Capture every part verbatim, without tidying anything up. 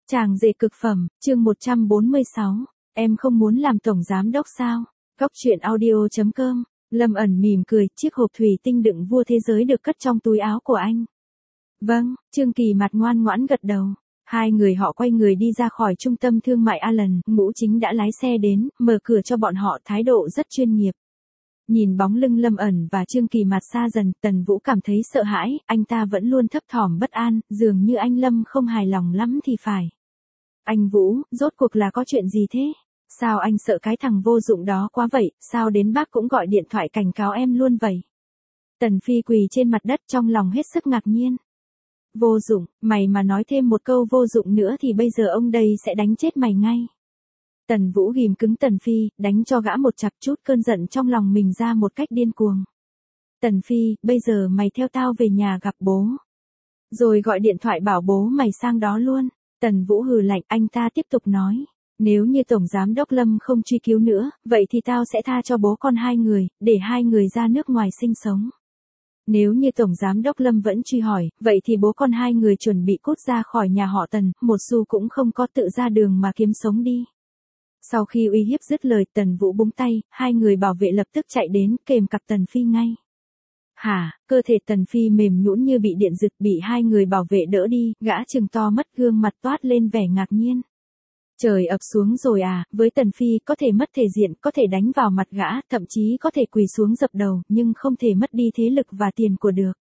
Chàng rể cực phẩm, chương một trăm bốn mươi sáu. Em không muốn làm tổng giám đốc sao? Góc truyện audio chấm com. Lâm ẩn mỉm cười, chiếc hộp thủy tinh đựng vua thế giới được cất trong túi áo của anh. Vâng, Trương Kỳ mặt ngoan ngoãn gật đầu. Hai người họ quay người đi ra khỏi trung tâm thương mại Allen, Ngũ Chính đã lái xe đến, mở cửa cho bọn họ, thái độ rất chuyên nghiệp. Nhìn bóng lưng Lâm ẩn và Trương Kỳ mặt xa dần, Tần Vũ cảm thấy sợ hãi, anh ta vẫn luôn thấp thỏm bất an, dường như anh Lâm không hài lòng lắm thì phải. Anh Vũ, rốt cuộc là có chuyện gì thế? Sao anh sợ cái thằng vô dụng đó quá vậy, sao đến bác cũng gọi điện thoại cảnh cáo em luôn vậy? Tần Phi quỳ trên mặt đất trong lòng hết sức ngạc nhiên. Vô dụng, mày mà nói thêm một câu vô dụng nữa thì bây giờ ông đây sẽ đánh chết mày ngay. Tần Vũ ghim cứng Tần Phi, đánh cho gã một chặp, chút cơn giận trong lòng mình ra một cách điên cuồng. Tần Phi, bây giờ mày theo tao về nhà gặp bố. Rồi gọi điện thoại bảo bố mày sang đó luôn. Tần Vũ hừ lạnh, anh ta tiếp tục nói. Nếu như Tổng Giám Đốc Lâm không truy cứu nữa, vậy thì tao sẽ tha cho bố con hai người, để hai người ra nước ngoài sinh sống. Nếu như Tổng Giám Đốc Lâm vẫn truy hỏi, vậy thì bố con hai người chuẩn bị cút ra khỏi nhà họ Tần, một xu cũng không có, tự ra đường mà kiếm sống đi. Sau khi uy hiếp dứt lời, Tần Vũ búng tay, hai người bảo vệ lập tức chạy đến, kềm cặp Tần Phi ngay. Hả, cơ thể Tần Phi mềm nhũn như bị điện giật, bị hai người bảo vệ đỡ đi, gã trừng to mắt, gương mặt toát lên vẻ ngạc nhiên. Trời ập xuống rồi à, với Tần Phi có thể mất thể diện, có thể đánh vào mặt gã, thậm chí có thể quỳ xuống dập đầu, nhưng không thể mất đi thế lực và tiền của được.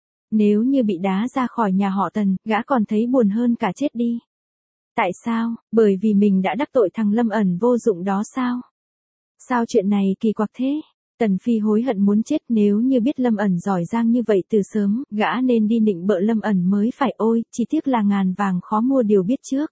Nếu như bị đá ra khỏi nhà họ Tần, gã còn thấy buồn hơn cả chết đi. Tại sao? Bởi vì mình đã đắc tội thằng Lâm ẩn vô dụng đó sao? Sao chuyện này kỳ quặc thế? Tần Phi hối hận muốn chết, nếu như biết Lâm ẩn giỏi giang như vậy từ sớm, gã nên đi nịnh bợ Lâm ẩn mới phải, ôi, chỉ tiếc là ngàn vàng khó mua điều biết trước.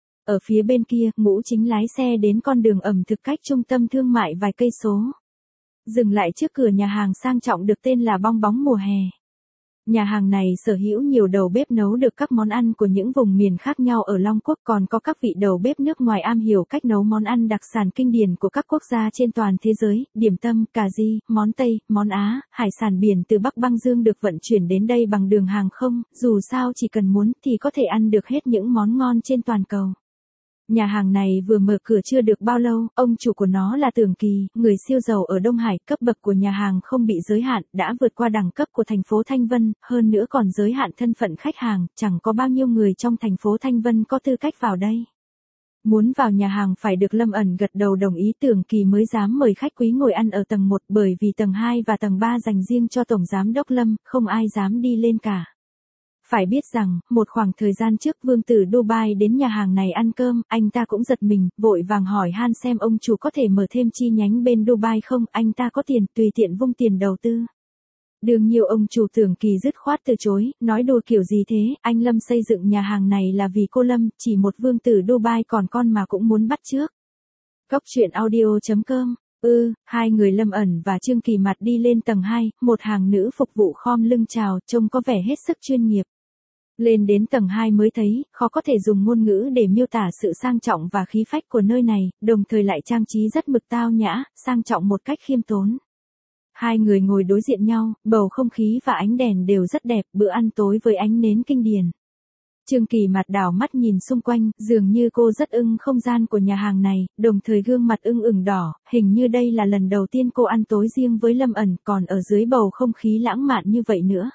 Ở phía bên kia, Ngũ Chính lái xe đến con đường ẩm thực cách trung tâm thương mại vài cây số. Dừng lại trước cửa nhà hàng sang trọng được tên là Bong Bóng Mùa Hè. Nhà hàng này sở hữu nhiều đầu bếp nấu được các món ăn của những vùng miền khác nhau ở Long Quốc, còn có các vị đầu bếp nước ngoài am hiểu cách nấu món ăn đặc sản kinh điển của các quốc gia trên toàn thế giới, điểm tâm, cà ri, món Tây, món Á, hải sản biển từ Bắc Băng Dương được vận chuyển đến đây bằng đường hàng không, dù sao chỉ cần muốn thì có thể ăn được hết những món ngon trên toàn cầu. Nhà hàng này vừa mở cửa chưa được bao lâu, ông chủ của nó là Tưởng Kỳ, người siêu giàu ở Đông Hải, cấp bậc của nhà hàng không bị giới hạn, đã vượt qua đẳng cấp của thành phố Thanh Vân, hơn nữa còn giới hạn thân phận khách hàng, chẳng có bao nhiêu người trong thành phố Thanh Vân có tư cách vào đây. Muốn vào nhà hàng phải được Lâm ẩn gật đầu đồng ý, Tưởng Kỳ mới dám mời khách quý ngồi ăn ở tầng một, bởi vì tầng hai và tầng ba dành riêng cho Tổng Giám Đốc Lâm, không ai dám đi lên cả. Phải biết rằng, một khoảng thời gian trước vương tử Dubai đến nhà hàng này ăn cơm, anh ta cũng giật mình, vội vàng hỏi han xem ông chủ có thể mở thêm chi nhánh bên Dubai không, anh ta có tiền, tùy tiện vung tiền đầu tư. Đương nhiên ông chủ Tưởng Kỳ dứt khoát từ chối, nói đùa kiểu gì thế, anh Lâm xây dựng nhà hàng này là vì cô Lâm, chỉ một vương tử Dubai còn con mà cũng muốn bắt chước. Góc truyện audio chấm com. Ừ, hai người Lâm ẩn và Trương Kỳ mặt đi lên tầng hai, một hàng nữ phục vụ khom lưng chào, trông có vẻ hết sức chuyên nghiệp. Lên đến tầng hai mới thấy, khó có thể dùng ngôn ngữ để miêu tả sự sang trọng và khí phách của nơi này, đồng thời lại trang trí rất mực tao nhã, sang trọng một cách khiêm tốn. Hai người ngồi đối diện nhau, bầu không khí và ánh đèn đều rất đẹp, bữa ăn tối với ánh nến kinh điển. Trương Kỳ mặt đảo mắt nhìn xung quanh, dường như cô rất ưng không gian của nhà hàng này, đồng thời gương mặt ưng ửng đỏ, hình như đây là lần đầu tiên cô ăn tối riêng với Lâm ẩn, còn ở dưới bầu không khí lãng mạn như vậy nữa.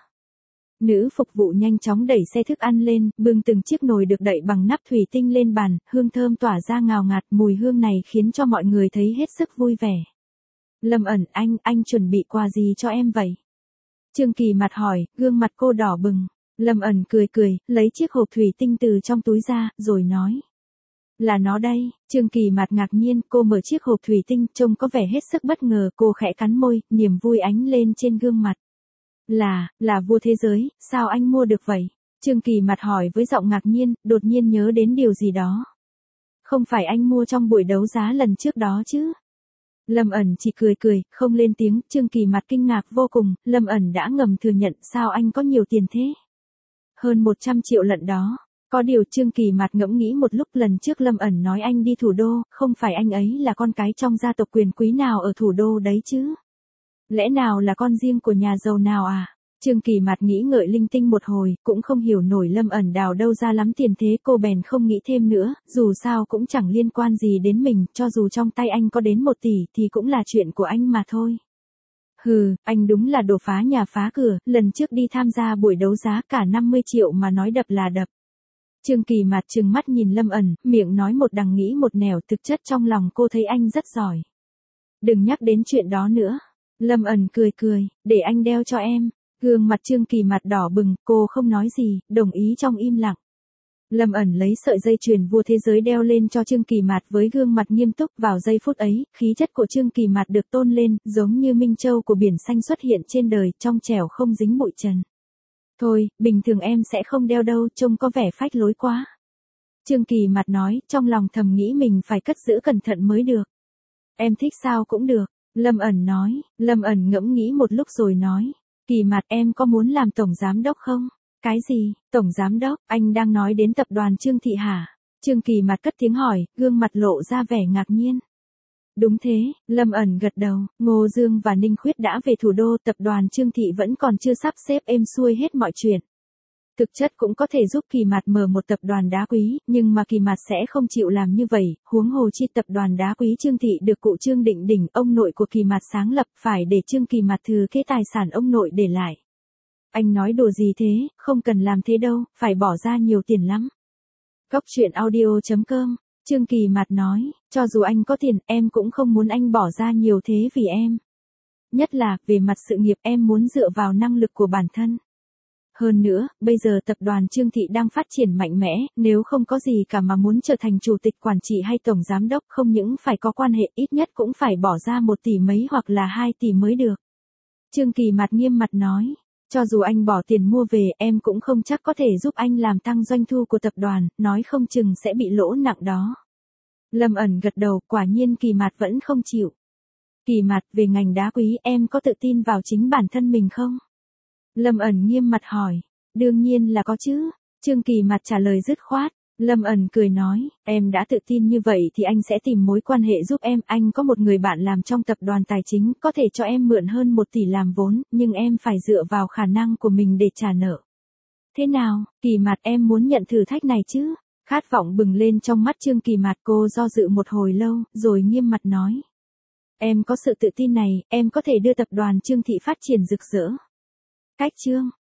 Nữ phục vụ nhanh chóng đẩy xe thức ăn lên, bưng từng chiếc nồi được đậy bằng nắp thủy tinh lên bàn, hương thơm tỏa ra ngào ngạt, mùi hương này khiến cho mọi người thấy hết sức vui vẻ. Lâm ẩn, anh, anh chuẩn bị quà gì cho em vậy? Trương Kỳ mặt hỏi, gương mặt cô đỏ bừng. Lâm ẩn cười cười, lấy chiếc hộp thủy tinh từ trong túi ra, rồi nói. Là nó đây. Trương Kỳ mặt ngạc nhiên, cô mở chiếc hộp thủy tinh, trông có vẻ hết sức bất ngờ, cô khẽ cắn môi, niềm vui ánh lên trên gương mặt. Là, là vua thế giới, sao anh mua được vậy? Trương Kỳ mặt hỏi với giọng ngạc nhiên, đột nhiên nhớ đến điều gì đó. Không phải anh mua trong buổi đấu giá lần trước đó chứ? Lâm ẩn chỉ cười cười, không lên tiếng, Trương Kỳ mặt kinh ngạc vô cùng, Lâm ẩn đã ngầm thừa nhận, sao anh có nhiều tiền thế? Hơn một trăm triệu lận đó. Có điều Trương Kỳ mặt ngẫm nghĩ một lúc, lần trước Lâm ẩn nói anh đi thủ đô, không phải anh ấy là con cái trong gia tộc quyền quý nào ở thủ đô đấy chứ? Lẽ nào là con riêng của nhà giàu nào à? Trương Kỳ Mạt nghĩ ngợi linh tinh một hồi, cũng không hiểu nổi Lâm ẩn đào đâu ra lắm tiền thế, cô bèn không nghĩ thêm nữa, dù sao cũng chẳng liên quan gì đến mình, cho dù trong tay anh có đến một tỷ thì cũng là chuyện của anh mà thôi. Hừ, anh đúng là đồ phá nhà phá cửa, lần trước đi tham gia buổi đấu giá cả năm mươi triệu mà nói đập là đập. Trương Kỳ Mạt trừng mắt nhìn Lâm ẩn, miệng nói một đằng nghĩ một nẻo, thực chất trong lòng cô thấy anh rất giỏi. Đừng nhắc đến chuyện đó nữa. Lâm ẩn cười cười, để anh đeo cho em. Gương mặt Trương Kỳ Mạt đỏ bừng, cô không nói gì, đồng ý trong im lặng. Lâm ẩn lấy sợi dây chuyền vua thế giới đeo lên cho Trương Kỳ Mạt với gương mặt nghiêm túc. Vào giây phút ấy, khí chất của Trương Kỳ Mạt được tôn lên, giống như minh châu của biển xanh xuất hiện trên đời, trong trẻo không dính bụi trần. Thôi, bình thường em sẽ không đeo đâu, trông có vẻ phách lối quá. Trương Kỳ Mạt nói, trong lòng thầm nghĩ mình phải cất giữ cẩn thận mới được. Em thích sao cũng được. Lâm ẩn nói. Lâm ẩn ngẫm nghĩ một lúc rồi nói. Kỳ Mạt, em có muốn làm tổng giám đốc không? Cái gì? Tổng giám đốc? Anh đang nói đến tập đoàn Trương Thị hả? Trương Kỳ Mạt cất tiếng hỏi, gương mặt lộ ra vẻ ngạc nhiên. Đúng thế, Lâm ẩn gật đầu. Ngô Dương và Ninh Khuyết đã về thủ đô, tập đoàn Trương Thị vẫn còn chưa sắp xếp êm xuôi hết mọi chuyện. Thực chất cũng có thể giúp Kỳ Mạt mở một tập đoàn đá quý, nhưng mà Kỳ Mạt sẽ không chịu làm như vậy, huống hồ chi tập đoàn đá quý Trương Thị được cụ Trương Định Đỉnh, ông nội của Kỳ Mạt sáng lập, phải để Trương Kỳ Mạt thừa kế tài sản ông nội để lại. Anh nói đùa gì thế, không cần làm thế đâu, phải bỏ ra nhiều tiền lắm. Góc truyện audio chấm com, Trương Kỳ Mạt nói, cho dù anh có tiền, em cũng không muốn anh bỏ ra nhiều thế vì em. Nhất là, về mặt sự nghiệp em muốn dựa vào năng lực của bản thân. Hơn nữa, bây giờ tập đoàn Trương Thị đang phát triển mạnh mẽ, nếu không có gì cả mà muốn trở thành chủ tịch quản trị hay tổng giám đốc, không những phải có quan hệ, ít nhất cũng phải bỏ ra một tỷ mấy hoặc là hai tỷ mới được. Trương Kỳ Mạt nghiêm mặt nói, cho dù anh bỏ tiền mua về, em cũng không chắc có thể giúp anh làm tăng doanh thu của tập đoàn, nói không chừng sẽ bị lỗ nặng đó. Lâm ẩn gật đầu, quả nhiên Kỳ Mạt vẫn không chịu. Kỳ Mạt, về ngành đá quý em có tự tin vào chính bản thân mình không? Lâm ẩn nghiêm mặt hỏi. Đương nhiên là có chứ. Trương Kỳ Mạt trả lời dứt khoát. Lâm ẩn cười nói, em đã tự tin như vậy thì anh sẽ tìm mối quan hệ giúp em. Anh có một người bạn làm trong tập đoàn tài chính, có thể cho em mượn hơn một tỷ làm vốn, nhưng em phải dựa vào khả năng của mình để trả nợ. Thế nào, Kỳ Mạt, em muốn nhận thử thách này chứ? Khát vọng bừng lên trong mắt Trương Kỳ Mạt, cô do dự một hồi lâu, rồi nghiêm mặt nói. Em có sự tự tin này, em có thể đưa tập đoàn Trương Thị phát triển rực rỡ. Cách chương